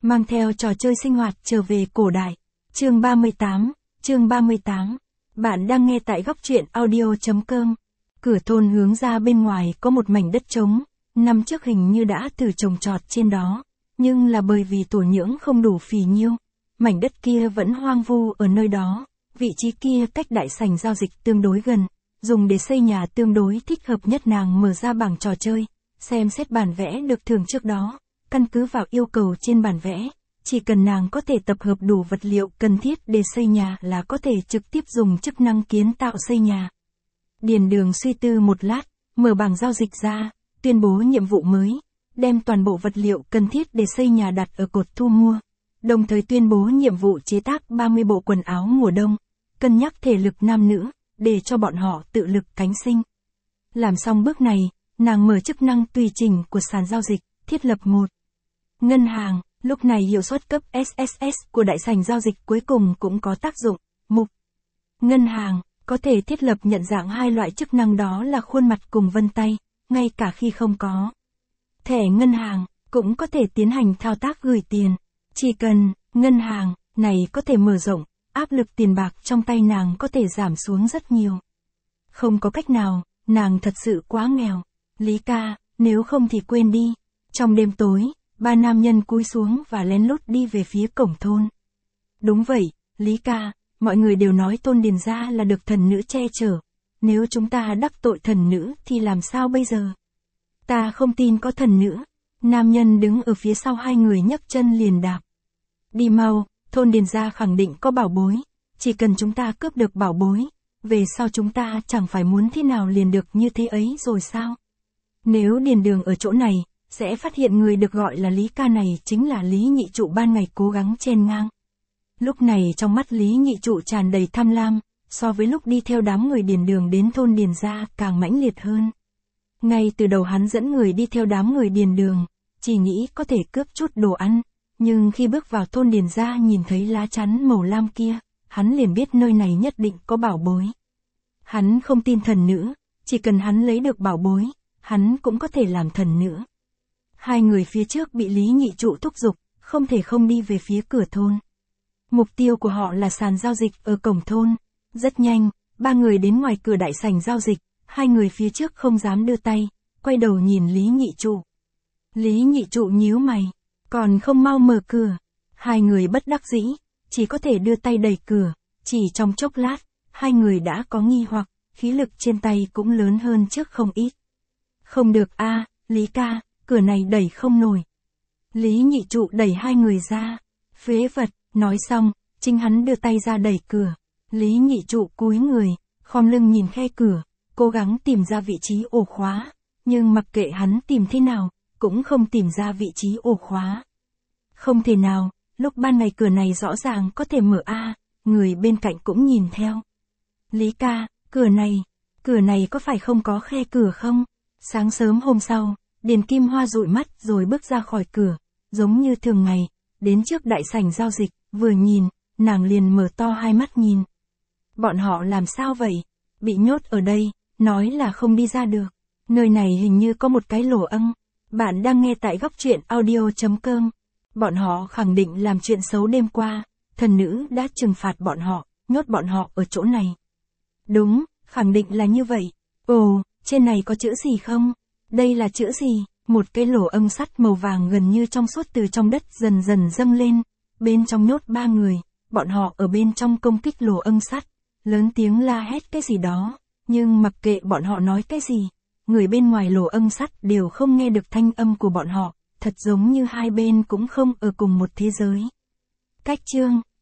mang theo trò chơi sinh hoạt trở về cổ đại. Chương 38. Bạn đang nghe tại góc truyện audio.com. Cửa thôn hướng ra bên ngoài có một mảnh đất trống, năm trước hình như đã thử trồng trọt trên đó, nhưng là bởi vì thổ nhưỡng không đủ phì nhiêu, mảnh đất kia vẫn hoang vu ở nơi đó. Vị trí kia cách đại sảnh giao dịch tương đối gần, dùng để xây nhà tương đối thích hợp nhất. Nàng mở ra bảng trò chơi, xem xét bản vẽ được thưởng trước đó, căn cứ vào yêu cầu trên bản vẽ, chỉ cần nàng có thể tập hợp đủ vật liệu cần thiết để xây nhà là có thể trực tiếp dùng chức năng kiến tạo xây nhà. Điền Đường suy tư một lát, mở bảng giao dịch ra, tuyên bố nhiệm vụ mới, đem toàn bộ vật liệu cần thiết để xây nhà đặt ở cột thu mua, đồng thời tuyên bố nhiệm vụ chế tác 30 bộ quần áo mùa đông, cân nhắc thể lực nam nữ, để cho bọn họ tự lực cánh sinh. Làm xong bước này, nàng mở chức năng tùy chỉnh của sàn giao dịch, thiết lập một ngân hàng. Lúc này hiệu suất cấp SSS của đại sảnh giao dịch cuối cùng cũng có tác dụng. Mục ngân hàng có thể thiết lập nhận dạng hai loại chức năng, đó là khuôn mặt cùng vân tay, ngay cả khi không có thẻ ngân hàng, cũng có thể tiến hành thao tác gửi tiền. Chỉ cần ngân hàng này có thể mở rộng, áp lực tiền bạc trong tay nàng có thể giảm xuống rất nhiều. Không có cách nào, nàng thật sự quá nghèo. Lý ca, nếu không thì quên đi. Trong đêm tối, ba nam nhân cúi xuống và lén lút đi về phía cổng thôn. Đúng vậy, Lý ca, mọi người đều nói thôn Điền gia là được thần nữ che chở. Nếu chúng ta đắc tội thần nữ thì làm sao bây giờ? Ta không tin có thần nữ. Nam nhân đứng ở phía sau hai người nhấc chân liền đạp. Đi mau, thôn Điền gia khẳng định có bảo bối. Chỉ cần chúng ta cướp được bảo bối, về sau chúng ta chẳng phải muốn thế nào liền được như thế ấy rồi sao? Nếu Điền Đường ở chỗ này, sẽ phát hiện người được gọi là Lý ca này chính là Lý Nhị Trụ ban ngày cố gắng chen ngang. Lúc này trong mắt Lý Nhị Trụ tràn đầy tham lam, so với lúc đi theo đám người Điền Đường đến thôn Điền gia càng mãnh liệt hơn. Ngay từ đầu hắn dẫn người đi theo đám người Điền Đường, chỉ nghĩ có thể cướp chút đồ ăn, nhưng khi bước vào thôn Điền gia nhìn thấy lá chắn màu lam kia, hắn liền biết nơi này nhất định có bảo bối. Hắn không tin thần nữ, chỉ cần hắn lấy được bảo bối, hắn cũng có thể làm thần nữ. Hai người phía trước bị Lý Nhị Trụ thúc giục, không thể không đi về phía cửa thôn. Mục tiêu của họ là sàn giao dịch ở cổng thôn. Rất nhanh, ba người đến ngoài cửa đại sảnh giao dịch, hai người phía trước không dám đưa tay, quay đầu nhìn Lý Nhị Trụ. Lý Nhị Trụ nhíu mày, còn không mau mở cửa. Hai người bất đắc dĩ, chỉ có thể đưa tay đẩy cửa, chỉ trong chốc lát, hai người đã có nghi hoặc, khí lực trên tay cũng lớn hơn trước không ít. Không được a, Lý ca, cửa này đẩy không nổi. Lý Nhị Trụ đẩy hai người ra. Phế vật, nói xong, chính hắn đưa tay ra đẩy cửa. Lý Nhị Trụ cúi người, khom lưng nhìn khe cửa, cố gắng tìm ra vị trí ổ khóa, nhưng mặc kệ hắn tìm thế nào, cũng không tìm ra vị trí ổ khóa. Không thể nào, lúc ban ngày cửa này rõ ràng có thể mở a, người bên cạnh cũng nhìn theo. Lý ca, cửa này có phải không có khe cửa không? Sáng sớm hôm sau, Điền Kim Hoa dụi mắt rồi bước ra khỏi cửa, giống như thường ngày, đến trước đại sảnh giao dịch, vừa nhìn, nàng liền mở to hai mắt nhìn. Bọn họ làm sao vậy? Bị nhốt ở đây, nói là không đi ra được. Nơi này hình như có một cái lỗ ăng. Bạn đang nghe tại góc truyện audio.com. Bọn họ khẳng định làm chuyện xấu đêm qua, thần nữ đã trừng phạt bọn họ, nhốt bọn họ ở chỗ này. Đúng, khẳng định là như vậy. Ồ, trên này có chữ gì không? Đây là chữ gì? Một cái lỗ âm sắt màu vàng gần như trong suốt từ trong đất dần dần dâng lên. Bên trong nhốt ba người, bọn họ ở bên trong công kích lỗ âm sắt, lớn tiếng la hét cái gì đó, nhưng mặc kệ bọn họ nói cái gì, người bên ngoài lỗ âm sắt đều không nghe được thanh âm của bọn họ, thật giống như hai bên cũng không ở cùng một thế giới. Cách chương